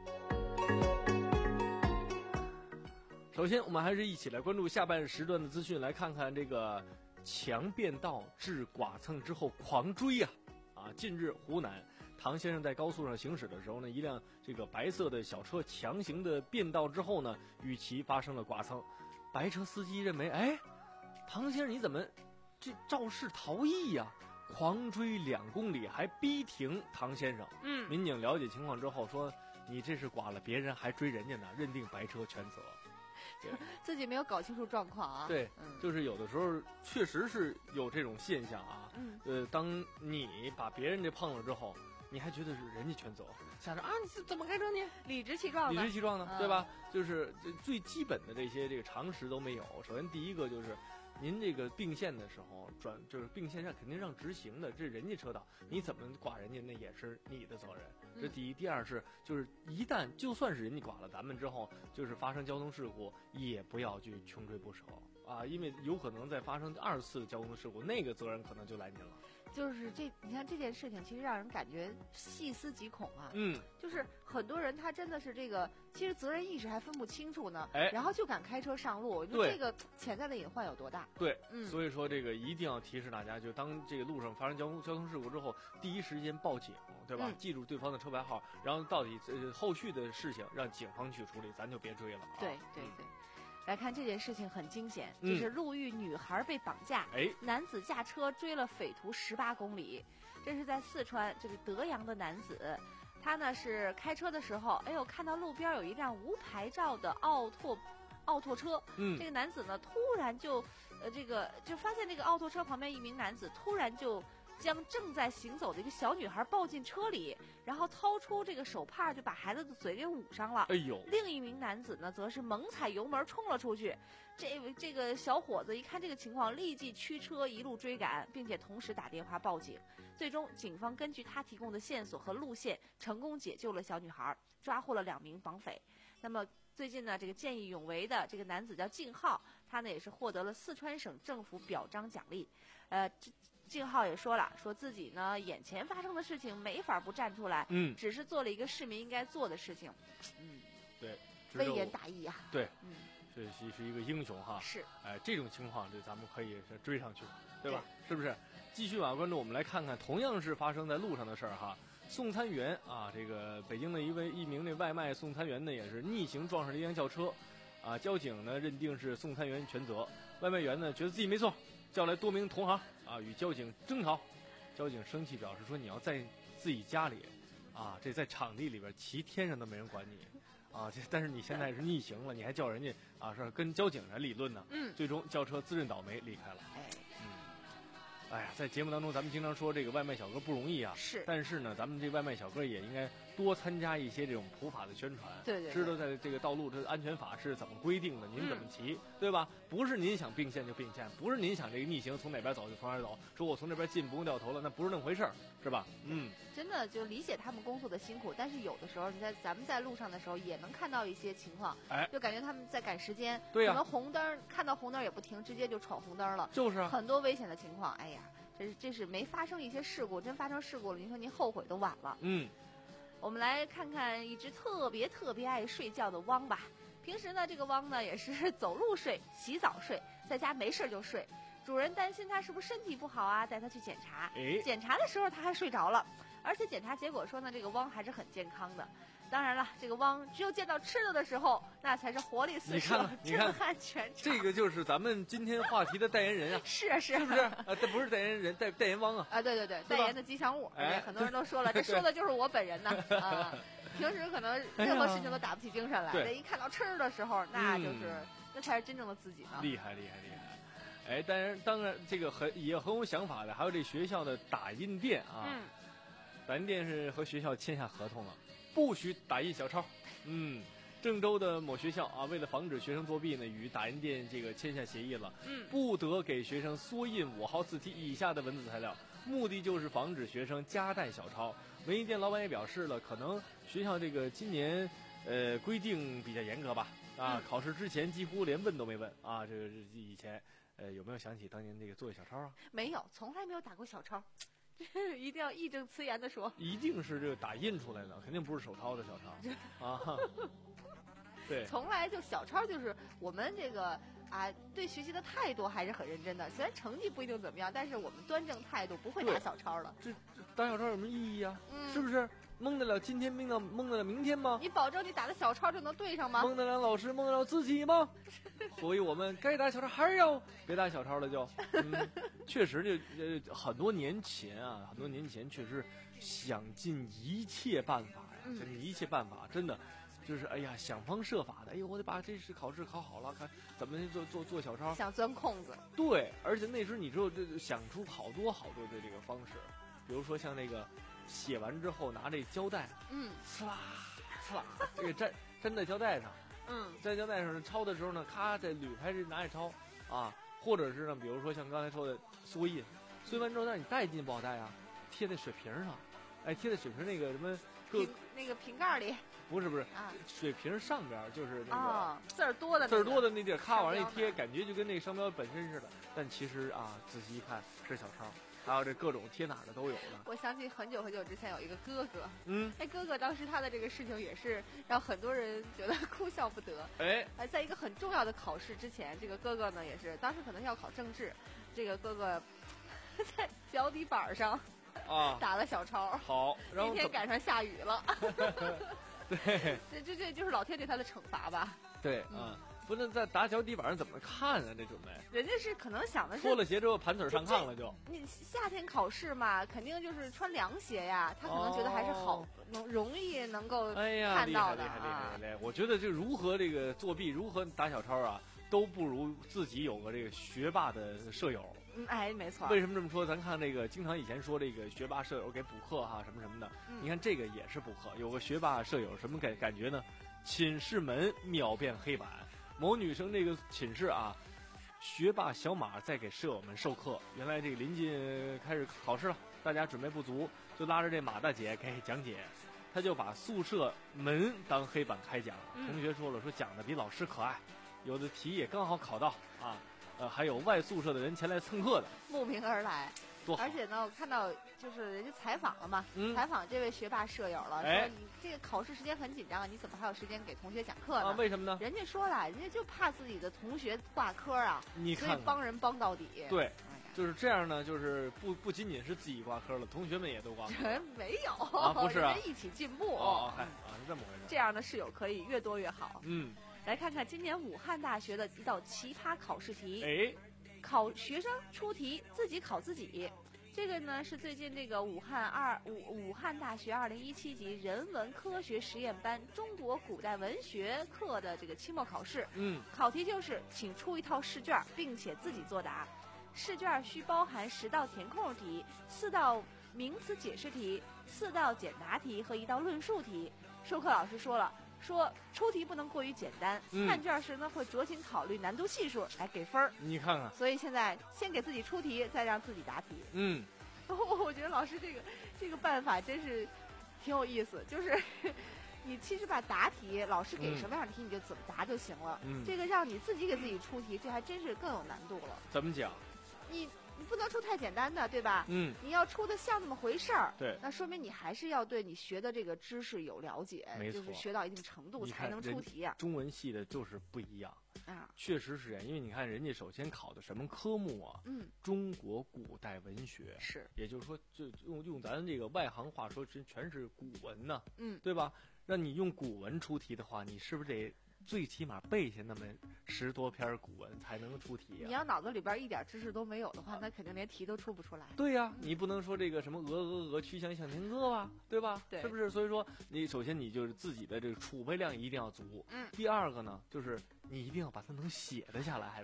首先，我们还是一起来关注下半时段的资讯，来看看这个强变道致剐蹭之后狂追啊！啊，近日湖南唐先生在高速上行驶的时候呢，一辆这个白色的小车强行的变道之后呢，与其发生了剐蹭。白车司机认为，哎，唐先生你怎么这肇事逃逸呀、啊？狂追两公里还逼停唐先生。 嗯， 民警了解情况之后说，你这是剐了别人还追人家呢，认定白车全责。 自己没有搞清楚状况啊。 对、 嗯， 就是有的时候确实是有这种现象啊。 嗯， 呃，当你把别人这碰了之后，你还觉得是人家全责，想着啊，你是怎么开车你理直气壮的， 理直气壮的， 嗯、 对吧？就是最基本的这些这个常识都没有。首先第一个就是，您这个并线的时候转就是并线上肯定让直行的，这人家车道，你怎么剐人家那也是你的责任。这第一，第二是就是一旦就算是人家剐了咱们之后，就是发生交通事故，也不要去穷追不舍啊，因为有可能再发生二次交通事故，那个责任可能就来您了。 就是这，你看这件事情，其实让人感觉细思极恐啊。 嗯， 就是很多人他真的是这个，其实责任意识还分不清楚呢。 哎， 然后就敢开车上路，我觉得这个潜在的隐患有多大？ 对， 嗯， 所以说这个一定要提示大家，就当这个路上发生交通交通事故之后，第一时间报警，对吧？ 嗯、 记住对方的车牌号，然后到底呃后续的事情让警方去处理，咱就别追了、啊。 对对对。来看这件事情很惊险，这是路遇女孩被绑架， 哎、 嗯，男子驾车追了匪徒十八公里。这是在四川这个德阳的男子，他呢是开车的时候，哎呦，看到路边有一辆无牌照的奥拓奥拓车， 嗯， 这个男子呢突然就，呃，这个就发现这个奥拓车旁边一名男子突然就将正在行走的一个小女孩抱进车里，然后掏出这个手帕就把孩子的嘴给捂上了。 哎呦！ 另一名男子呢，则是猛踩油门冲了出去。这位这个小伙子一看这个情况，立即驱车一路追赶，并且同时打电话报警。最终，警方根据他提供的线索和路线，成功解救了小女孩，抓获了两名绑匪。那么最近呢，这个见义勇为的这个男子叫靳浩，他呢也是获得了四川省政府表彰奖励。呃，靳浩也说了，说自己呢眼前发生的事情没法不站出来， 嗯， 只是做了一个市民应该做的事情，嗯， 对， 微言大义啊， 对， 嗯， 这是一个英雄哈， 是， 哎，这种情况这咱们可以是追上去，对吧？对，是不是？继续往关注，我们来看看同样是发生在路上的事儿哈。送餐员啊，这个北京的一位一名那外卖送餐员呢，也是逆行撞上了一辆轿车，啊，交警呢认定是送餐员全责，外卖员呢觉得自己没错，叫来多名同行啊与交警争吵，交警生气表示说你要在自己家里，啊，这在场地里边骑天上都没人管你。啊，这但是你现在是逆行了，你还叫人家啊是跟交警来理论呢？ 嗯， 最终轿车自认倒霉离开了。 哎， 嗯，哎呀，在节目当中咱们经常说这个外卖小哥不容易啊， 是， 但是呢，咱们这外卖小哥也应该多参加一些这种普法的宣传， 对 对, 对， 知道在这个道路这安全法是怎么规定的，您怎么骑， 嗯、 对吧？不是您想并线就并线，不是您想这个逆行从哪边走就从哪儿走，说我从这边进不用掉头了，那不是那么回事儿，是吧？嗯， 真的就理解他们工作的辛苦，但是有的时候你在咱们在路上的时候也能看到一些情况， 哎， 就感觉他们在赶时间， 对呀、啊， 可能红灯看到红灯也不停，直接就闯红灯了， 就是啊， 很多危险的情况，哎呀。这是这是没发生一些事故，真发生事故了，您说您后悔都晚了。 嗯， 我们来看看一只特别特别爱睡觉的汪吧。平时呢，这个汪呢也是走路睡、洗澡睡，在家没事就睡。主人担心它是不是身体不好啊，带它去检查。 哎， 检查的时候它还睡着了，而且检查结果说呢，这个汪还是很健康的。当然了，这个汪只有见到吃的的时候，那才是活力四射、震撼全场。 这个就是咱们今天话题的代言人啊！ 是啊是啊， 是不是啊？这不是代言人，代代言汪啊！ 啊，对对对，代言的吉祥物， 哎， 很多人都说了，这说的就是我本人呢啊！平时可能任何事情都打不起精神来，这一看到吃的时候，那就是、嗯、那才是真正的自己呢。 厉害厉害厉害！哎，当然当然，这个很也很有想法的，还有这学校的打印店啊， 嗯， 打印店是和学校签下合同了。不许打印小抄，嗯， 郑州的某学校啊，为了防止学生作弊呢，与打印店这个签下协议了， 嗯， 不得给学生缩印五毫字体以下的文字材料，目的就是防止学生夹带小抄。文艺店老板也表示了，可能学校这个今年呃规定比较严格吧，啊， 嗯、 考试之前几乎连问都没问啊，这个以前呃有没有想起当年这个作业小抄啊？ 没有，从来没有打过小抄。这一定要义正辞严的说， 一定是这个打印出来的，肯定不是手抄的小抄啊。对， 从来就小抄就是我们这个啊对学习的态度还是很认真的，虽然成绩不一定怎么样，但是我们端正态度，不会打小抄的。 这打小抄有什么意义啊？ 嗯、 是不是？蒙得了今天，蒙到蒙得了明天吗？ 你保证你打的小抄就能对上吗？ 蒙得了老师，蒙得了自己吗？所以我们该打小抄还是要别打小抄了就。嗯，确实就呃很多年前啊，很多年前确实想尽一切办法呀， 嗯、 想尽一切办法，真的就是哎呀想方设法的，哎呦我得把这次考试考好了，看怎么做做做小抄， 想钻空子。 对，而且那时候你知道这想出好多好多的这个方式，比如说像那个。写完之后拿这胶带， 嗯， 呲啦呲啦，这个粘粘在胶带上， 嗯， 在胶带上抄的时候呢，咔再捋开这拿着抄啊，或者是呢，比如说像刚才说的缩印，缩完之后，那你带进不好带啊，贴在水瓶上，哎，贴在水瓶那个什么瓶那个瓶盖里， 不是不是啊， 水瓶上边就是那个、 哦、字儿多的、那个、字儿多的那地儿，咔往上一贴， 呢感觉就跟那个商标本身似的，但其实啊，仔细一看是小抄。还有这各种贴哪儿的都有的。 我想起很久很久之前有一个哥哥， 嗯， 哎，哥哥当时他的这个事情也是让很多人觉得哭笑不得。 哎， 哎，在一个很重要的考试之前，这个哥哥呢也是当时可能要考政治，这个哥哥在脚底板上啊打了小抄。 好，然后那天赶上下雨了。 对， 这这这就是老天对他的惩罚吧？ 对啊。嗯不能在打脚底板上怎么看啊？这准备人家是可能想的是脱了鞋之后盘腿上炕了就。 你夏天考试嘛，肯定就是穿凉鞋呀，他可能觉得还是好，能、哦、容易能够看到的。 哎呀，厉害厉害厉害厉害！我觉得这如何这个作弊，如何打小抄啊，都不如自己有个这个学霸的舍友。 嗯，哎，没错。 为什么这么说？咱看这个，经常以前说这个学霸舍友给补课哈，什么什么的。 嗯、 你看这个也是补课，有个学霸舍友什么感感觉呢？寝室门秒变黑板。某女生这个寝室啊，学霸小马在给舍友们授课。原来这个临近开始考试了，大家准备不足，就拉着这马大姐给讲解。他就把宿舍门当黑板开讲。同学说了，说讲的比老师可爱，有的题也刚好考到啊。呃，还有外宿舍的人前来蹭课的， 慕名而来。 多好。 而且呢，我看到就是人家采访了嘛， 嗯、 采访这位学霸舍友了， 哎、 说你这个考试时间很紧张，你怎么还有时间给同学讲课呢？ 啊，为什么呢？ 人家说了，人家就怕自己的同学挂科啊， 你看看， 所以帮人帮到底。 对，就是这样呢，就是不不仅仅是自己挂科了，同学们也都挂科。 没有啊，不是啊， 一起进步。 哦，嗨、啊，是这么回事。 这样的室友可以越多越好。 嗯， 来看看今年武汉大学的一道奇葩考试题。 哎。 考学生出题自己考自己，这个呢是最近这个武汉二武武汉大学二零一七级人文科学实验班中国古代文学课的这个期末考试。 嗯， 考题就是请出一套试卷，并且自己作答。试卷需包含十道填空题、四道名词解释题、四道简答题和一道论述题。授课老师说了。说出题不能过于简单， 嗯、 看卷时呢会酌情考虑难度系数来给分儿。 你看看， 所以现在先给自己出题，再让自己答题。 嗯， 我觉得老师这个这个办法真是挺有意思，就是你其实把答题老师给什么样的题、嗯、你就怎么答就行了。 嗯， 这个让你自己给自己出题，这还真是更有难度了。 怎么讲？ 你。你不能出太简单的，对吧？ 嗯， 你要出的像那么回事儿。 对， 那说明你还是要对你学的这个知识有了解， 没错， 就是学到一定程度才能出题啊。 中文系的就是不一样啊， 确实是这样，因为你看人家首先考的什么科目啊？ 嗯， 中国古代文学是， 也就是说，就用用咱这个外行话说，真全是古文呐、啊， 嗯， 对吧？让你用古文出题的话，你是不是得？最起码背下那么十多篇古文才能出题啊！ 你要脑子里边一点知识都没有的话，那肯定连题都出不出来。 对呀、啊，你不能说这个什么鹅鹅鹅曲项向天歌吧，对吧？ 对， 是不是？所以说，你首先你就是自己的这个储备量一定要足。 嗯。 第二个呢，就是你一定要把它能写得下来，还得。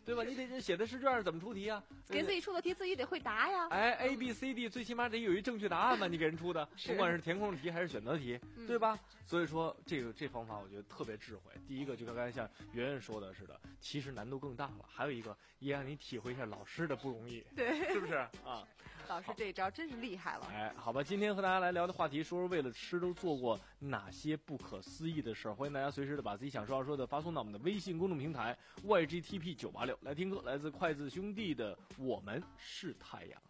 对吧？你得写的试卷怎么出题啊？ 给自己出的题自己得会答呀。 哎 ，A B C D 最起码得有一正确答案嘛，你给人出的，不管是填空题还是选择题， 嗯、 对吧？所以说这个这方法我觉得特别智慧。第一个就刚才像圆圆说的似的，其实难度更大了。还有一个也让你体会一下老师的不容易， 对， 是不是啊？ 老师这一招真是厉害了。 哎，好吧，今天和大家来聊的话题，说说为了吃都做过哪些不可思议的事儿。欢迎大家随时的把自己想说要说的发送到我们的微信公众平台 Y G T P 九八六。来听歌，来自筷子兄弟的《我们是太阳》。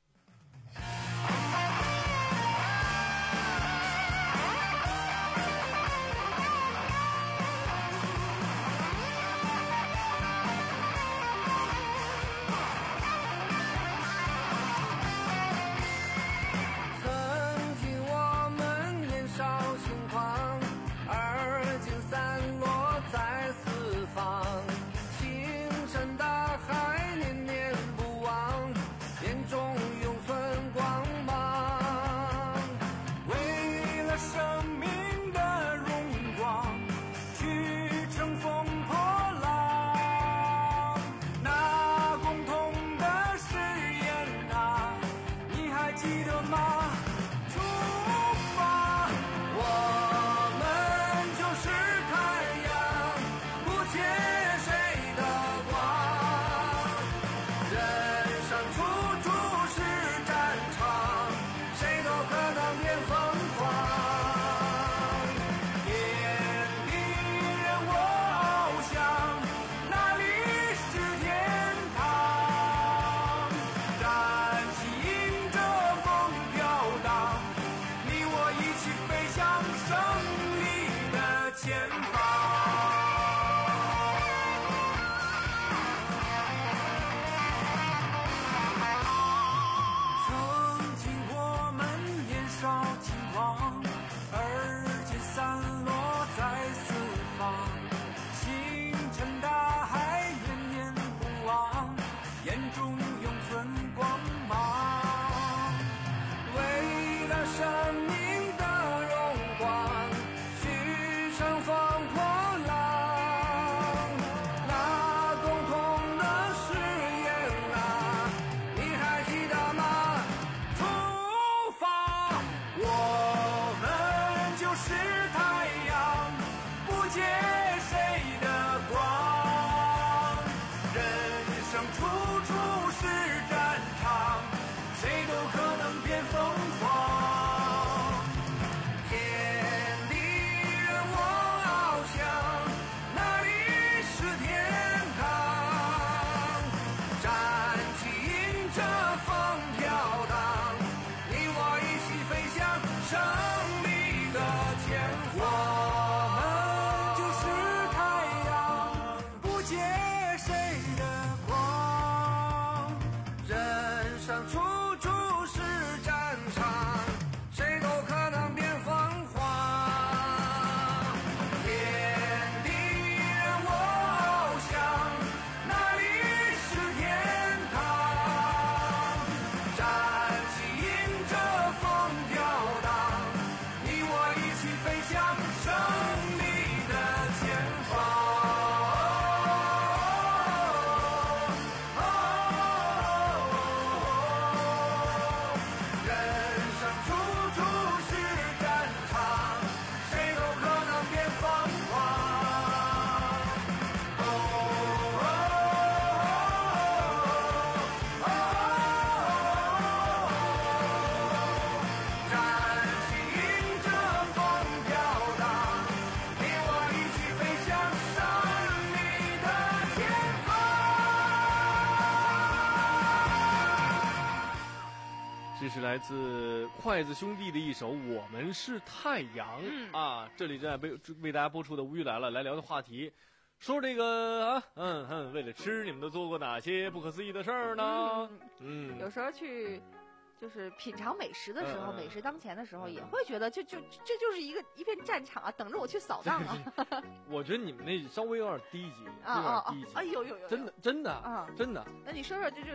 这是来自筷子兄弟的一首《我们是太阳》 嗯、 啊！这里正在为为大家播出的《无语来了》来聊的话题，说这个啊，嗯嗯，为了吃，你们都做过哪些不可思议的事儿呢？嗯， 有时候去就是品尝美食的时候， 嗯、 美食当前的时候，也会觉得就就这就是一个一片战场啊，等着我去扫荡啊。 我觉得你们那稍微有点低级， 啊啊啊！ 低级， 哎呦呦呦！ 真的真的啊， 真的。 那你说说，就是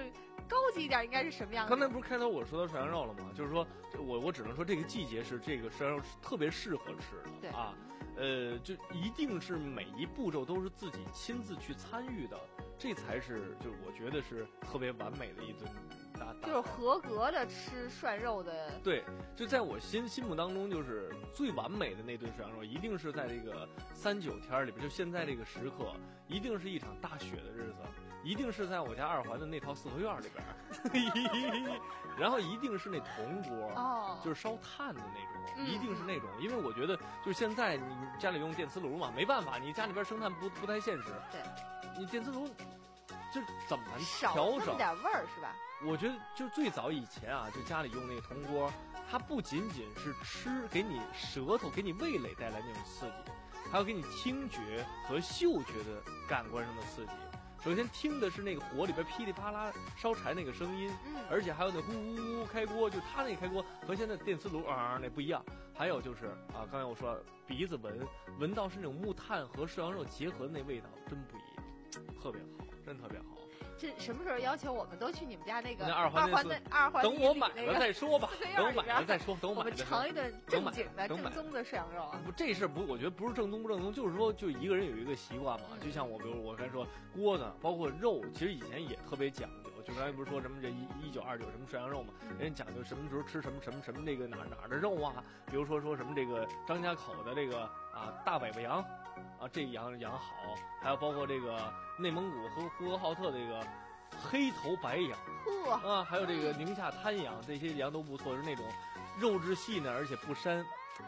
高级一点应该是什么样的？ 刚才不是开头我说到涮羊肉了吗？就是说，我我只能说这个季节是这个涮羊肉特别适合吃的， 对啊，呃，就一定是每一步骤都是自己亲自去参与的，这才是就是我觉得是特别完美的一顿大， 就是合格的吃涮肉的。 对，就在我心心目当中，就是最完美的那顿涮羊肉，一定是在这个三九天里边，就现在这个时刻，一定是一场大雪的日子。一定是在我家二环的那套四合院里边，然后一定是那铜锅， 哦， 就是烧炭的那种， 嗯、 一定是那种，因为我觉得就是现在你家里用电磁炉嘛，没办法，你家里边生炭不不太现实， 对， 你电磁炉就怎么难少调整点味儿是吧？ 我觉得就最早以前啊，就家里用那个铜锅，它不仅仅是吃给你舌头给你味蕾带来那种刺激，还要给你听觉和嗅觉的感官上的刺激。首先听的是那个火里边噼里啪啦烧柴那个声音， 嗯， 而且还有那呼呼呼开锅，就它那开锅和现在电磁炉啊那不一样。还有就是啊，刚才我说鼻子闻闻到是那种木炭和涮羊肉结合的那味道，真不一样，特别好，真特别好。 这什么时候要求我们都去你们家那个那二环那的二环？ 等我买了再说吧，等我买了再说，等我们尝一顿正经的正宗的涮羊肉啊！ 不，这事不，我觉得不是正宗不正宗，就是说，就一个人有一个习惯嘛。就像我，比如我刚才说锅呢，包括肉，其实以前也特别讲究。就刚才不是说什么这一一九二九什么涮羊肉嘛，人家讲究什么时候吃什么什么什么这个哪哪的肉啊，比如说说什么这个张家口的这个啊大尾巴羊。啊，这羊羊好，还有包括这个内蒙古和呼和浩特这个黑头白羊，啊，还有这个宁夏滩羊，这些羊都不错，是那种肉质细嫩而且不膻。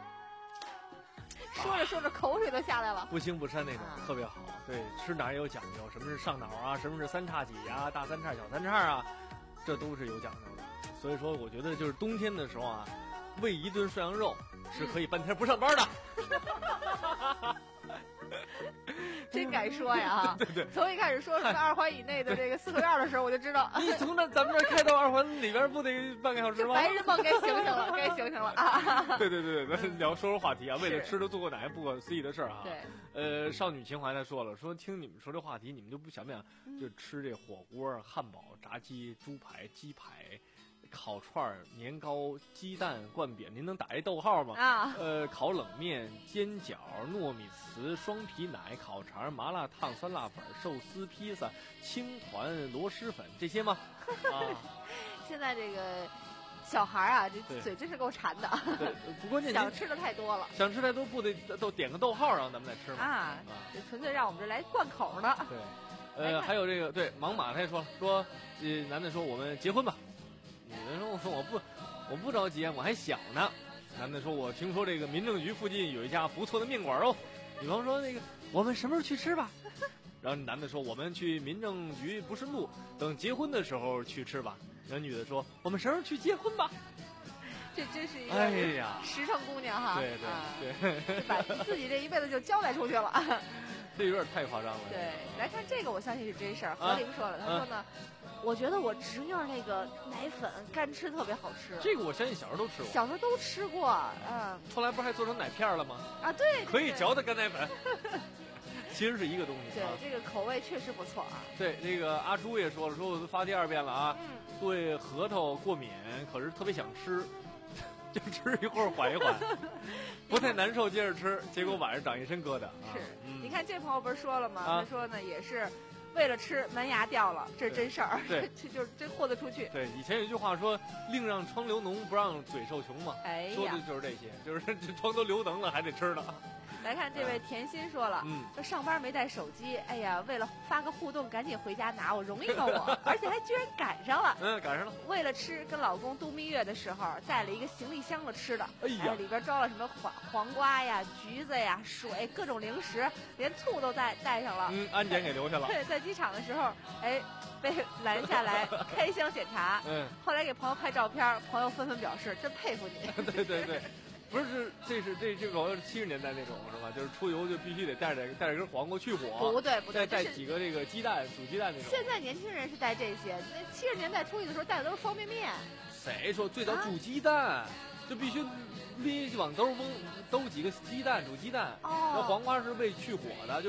说着说着口水都下来了， 不腥不膻那种，特别好。对，吃哪儿也有讲究，什么是上脑啊，什么是三叉戟呀、大三叉、小三叉啊，这都是有讲究的。所以说，我觉得就是冬天的时候啊，为一顿涮羊肉是可以半天不上班的。 真敢说呀！ 对对对， 从一开始说什么二环以内的这个四合院的时候，我就知道。 你从那咱们这开到二环里边，不得半个小时吗？ 白日梦该醒醒了，该醒醒了啊！ 对对对对，咱聊说说话题啊，为了吃的做过哪些不可思议的事儿啊？ 对， 呃，少女情怀他说了，说听你们说这话题，你们就不想不想就吃这火锅、汉堡、炸鸡、猪排、鸡排。烤串、年糕、鸡蛋灌扁，您能打一逗号吗？ 啊， 呃，烤冷面、煎饺、糯米糍、双皮奶、烤肠、麻辣烫、酸辣粉、寿司、披萨、青团、螺蛳粉这些吗？啊， 现在这个小孩啊，这嘴真是够馋的。 对，不关键想吃的太多了， 想吃太多不得都点个逗号让咱们再吃吗？ 啊，这纯粹让我们这来灌口的。 对，呃，还有这个对盲马他也说了，说呃，男的说我们结婚吧。女的说：“我说我不，我不着急，我还小呢。”男的说：“我听说这个民政局附近有一家不错的面馆哦。”女方说：“那个，我们什么时候去吃吧？”然后男的说：“我们去民政局不顺路，等结婚的时候去吃吧。”然后女的说：“我们什么时候去结婚吧？” 这真是一个哎呀， 实诚姑娘哈！ 对对对， 把自己这一辈子就交代出去了。 这有点太夸张了。 对，来看这个，我相信是真事儿。何玲说了，他说呢。我觉得我侄女儿那个奶粉干吃特别好吃， 这个我相信小时候都吃过， 小时候都吃过，嗯。 后来不是还做成奶片了吗？ 啊，对， 可以嚼的干奶粉，其实是一个东西。 对，这个口味确实不错啊。 对，那个阿朱也说了，说我都发第二遍了啊， 嗯， 对核桃过敏，可是特别想吃，就吃一会儿缓一缓，不太难受，接着吃，结果晚上长一身疙瘩。 是， 嗯、 你看这朋友不是说了吗？ 啊、 他说呢也是。为了吃门牙掉了，这是真事儿， 对， 这就是真豁得出去。 对，以前有一句话说“另让窗流脓，不让嘴受穷”嘛， 哎呀， 说的就是这些，就是这窗都流脓了，还得吃呢。 来看这位甜心说了， 嗯， 说上班没带手机，哎呀，为了发个互动，赶紧回家拿，我容易吗我？而且还居然赶上了， 嗯，赶上了。 为了吃，跟老公度蜜月的时候带了一个行李箱的吃的， 哎呀， 哎里边装了什么黄黄瓜呀、橘子呀、水，各种零食，连醋都带带上了。 嗯，安检给留下了。 对，在机场的时候，哎，被拦下来开箱检查。 嗯， 后来给朋友拍照片，朋友纷纷表示真佩服你。 对对对。不是，这是这这种七十年代那种是吧？就是出游就必须得带着带着根黄瓜去火， 不对不对， 再带几个这个鸡蛋煮鸡蛋那种。 现在年轻人是带这些，那七十年代出去的时候带的都是方便面。 谁说最早煮鸡蛋、啊、就必须拎往兜翁兜几个鸡蛋煮鸡蛋？ 哦， 那黄瓜是为去火的，就是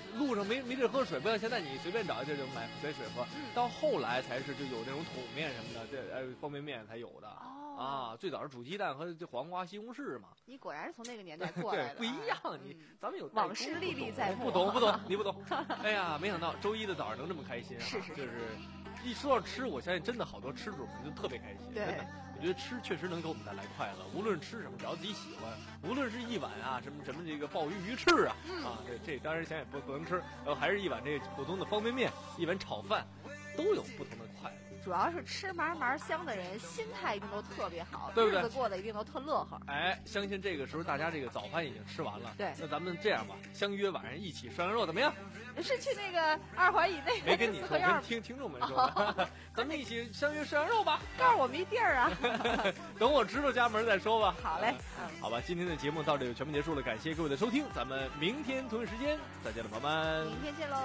路上没没地儿喝水，不像现在你随便找一地儿就买买水喝。到后来才是就有那种桶面什么的，这呃方便面才有的。哦、啊，最早是煮鸡蛋和这黄瓜、西红柿嘛。 你果然是从那个年代过来的。 对，不一样，你、嗯、咱们有往事历历在目。 不懂不懂，你不懂。哎呀，没想到周一的早上能这么开心啊！ 是是是， 就是一说到吃，我相信真的好多吃主们就特别开心。 对。 真的我觉得吃确实能给我们带来快乐，无论吃什么，只要自己喜欢，无论是一碗啊什么什么这个鲍鱼鱼翅啊， 嗯、 啊这这当然想也不不能吃，然后还是一碗这普通的方便面，一碗炒饭，都有不同的快乐。 主要是吃嘛嘛香的人，心态一定都特别好， 对不对？ 日子过得一定都特乐呵。 哎，相信这个时候大家这个早饭已经吃完了， 对。 那咱们这样吧，相约晚上一起涮羊肉怎么样？ 是去那个二环以内？ 没跟你说，跟听听众们说，哦、咱们一起相约涮羊肉吧。 告诉我们一地儿啊。 等我知道家门再说吧。 好嘞， 嗯，好吧，今天的节目到这就全部结束了，感谢各位的收听，咱们明天同一时间再见了，朋友们。 明天见喽。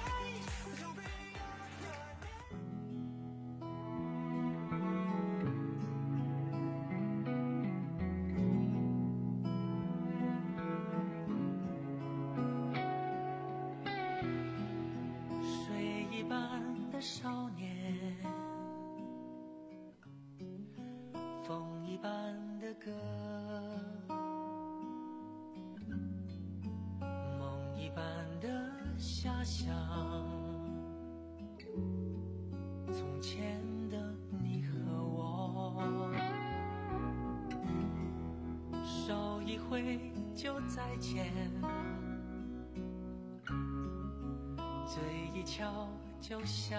少年，风一般的歌，梦一般的遐想，从前的你和我，手一挥就再见，嘴一翘就笑，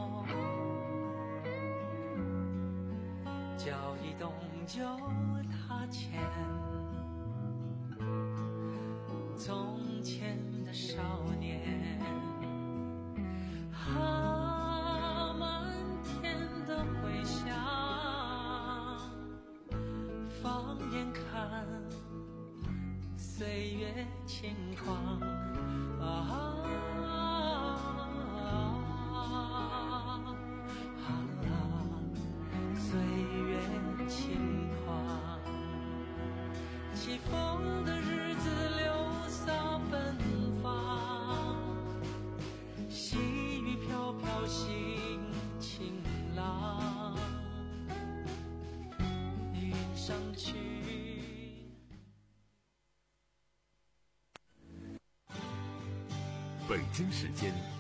脚一动就踏前，从前的少年，啊，满天的回响，放眼看，岁月轻狂，啊。起风的日子流洒奔放，细雨飘飘心晴朗，云上去。 北京时间